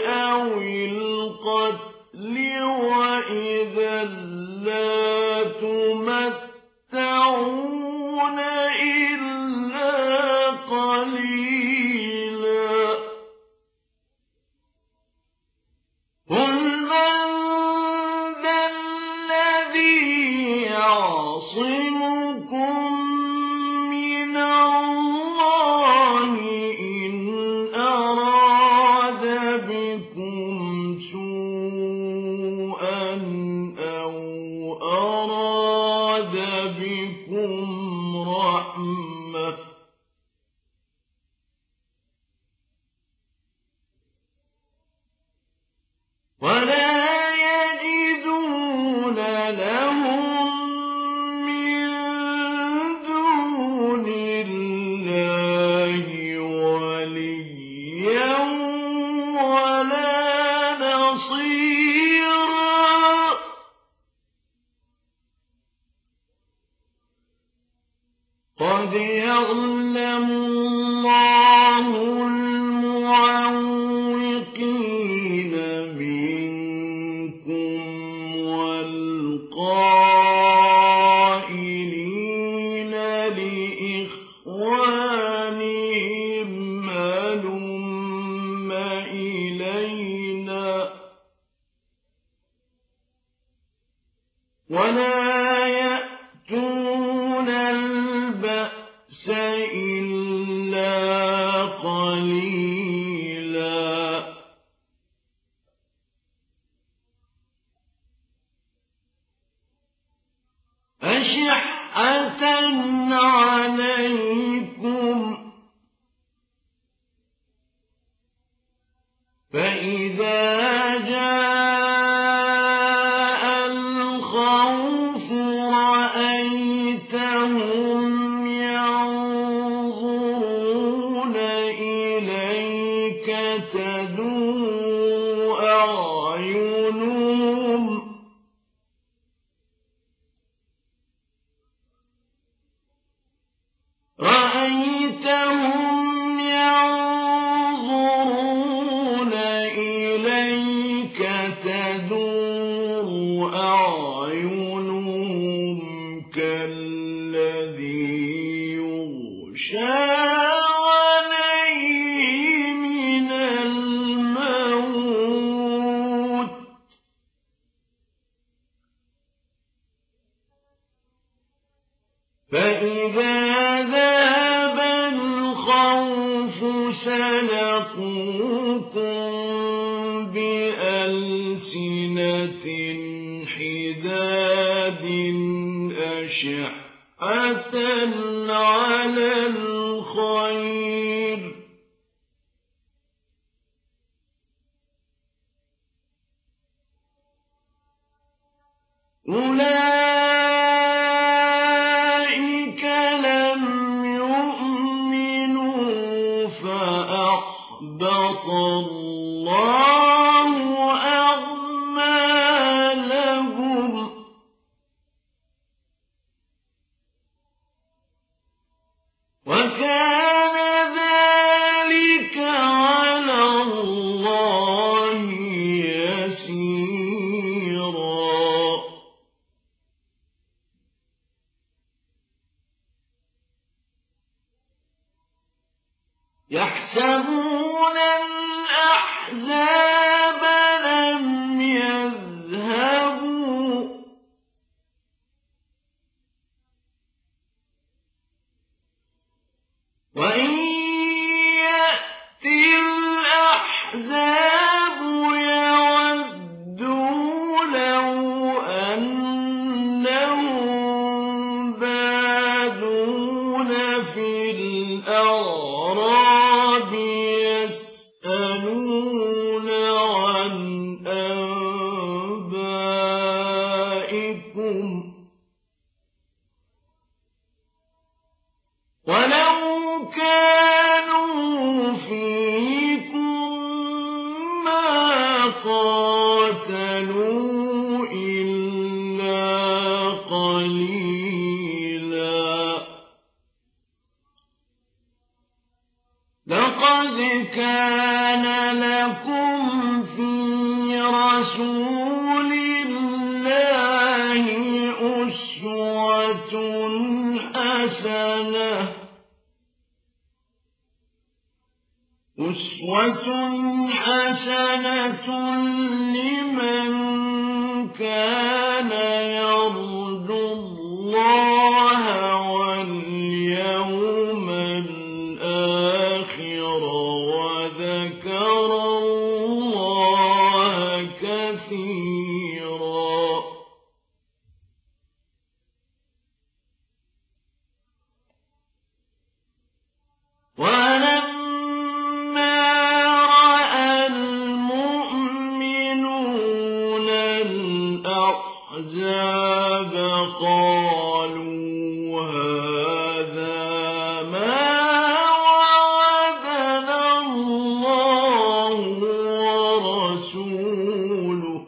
أو القتل وإذا لا تمتعون إلا قليلا قل من ذا الذي يعصمكم من الله إن أراد بكم سوءا أو أراد بكم رحمة ولا يجدون لهم من دون الله وليا ولا نصيرا قد يعلم الله المعوقين منكم والقائلين لإخوانهم هلم إلينا ولا يأتون البأس إلا قليلا أشحة عليكم فإذا جاء الخوف رأيتهم ينظرون إليك تدور أعينهم كالذي يغشى عليه من الموت فإذا ذهب الخوف سلقوكم بألسنة حداد أشحة على الخير أولئك لم يؤمنوا فأحبط الله أعمالهم وكان ذلك على الله يسيرا يحسبون الأحزاب لم يذهبوا وإن يأتي الأحزاب يودوا لو أنهم بادون في الأعراب يسألون عن أنبائكم ولو كانوا فيكم ما قاتلوا إلا قليلا لقد كان كَانَ لَكُمْ فِي رَسُولِ اللَّهِ أُسْوَةٌ حَسَنَةٌ لِّمَن كَانَ يَرْجُو اللَّهَ وَالْيَوْمَ الْآخِرَ وَذَكَرَ اللَّهَ كَثِيرًا. وَلَمَّا رَأَى الْمُؤْمِنُونَ الْأَحْزَابَ قَالُوا هَٰذَا مَا وَعَدَنَا اللَّهُ وَرَسُولُهُ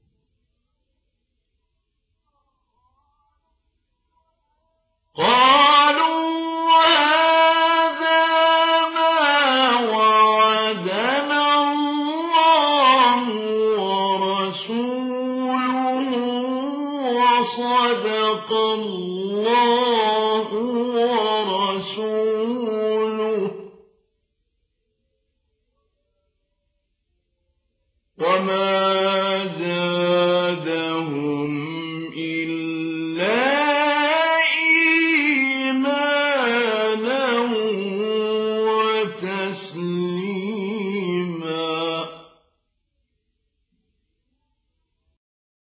وَصَدَقَ اللَّهُ وَرَسُولُهُ وَمَا